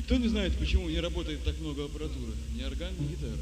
Кто не знает, почему не работает так много аппаратуры? Ни орган, ни гитара.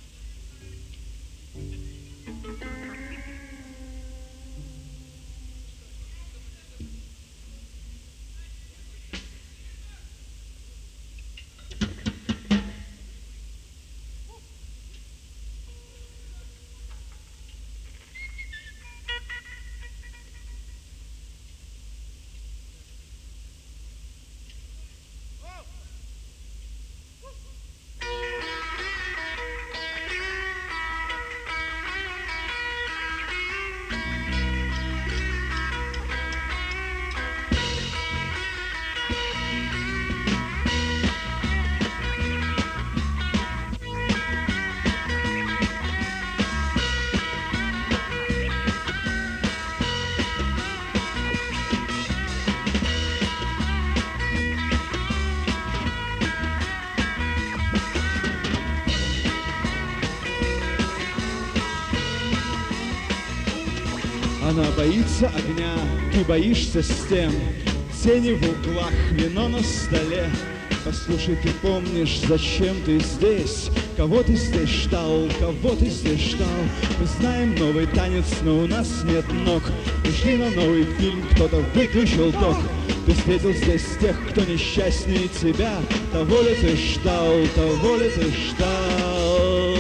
Она боится огня, ты боишься стен, тени в углах, вино на столе. Послушай, ты помнишь, зачем ты здесь? Кого ты здесь ждал, кого ты здесь ждал? Мы знаем новый танец, но у нас нет ног. Пришли на новый фильм, кто-то выключил ток. Ты встретил здесь тех, кто несчастнее тебя. Того ли ты ждал, того ли ты ждал?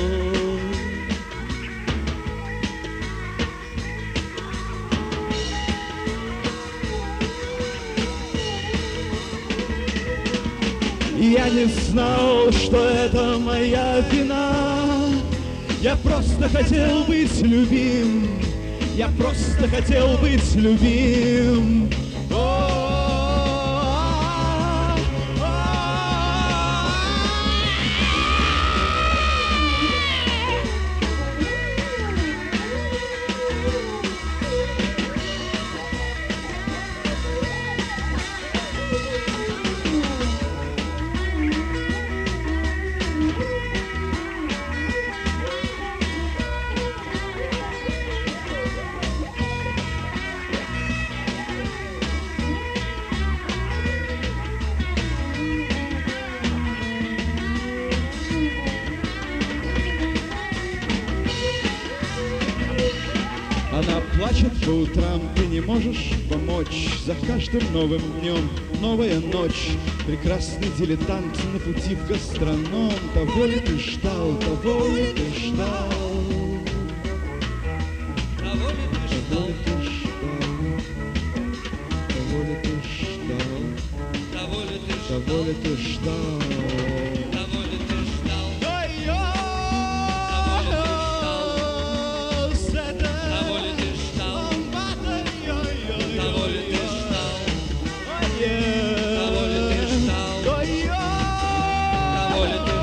Я не знал, что это моя вина. Я просто хотел быть любим. Я просто хотел быть любим. Она плачет по утрам, ты не можешь помочь. За каждым новым днем новая ночь. Прекрасный дилетант на пути в гастроном. Того ли ты ждал, того ли ты ждал? Того ли ты ждал? Того ли ты ждал? Того ли ты ждал? Того ли ты ждал? Того ли ты ждал? Того ли ты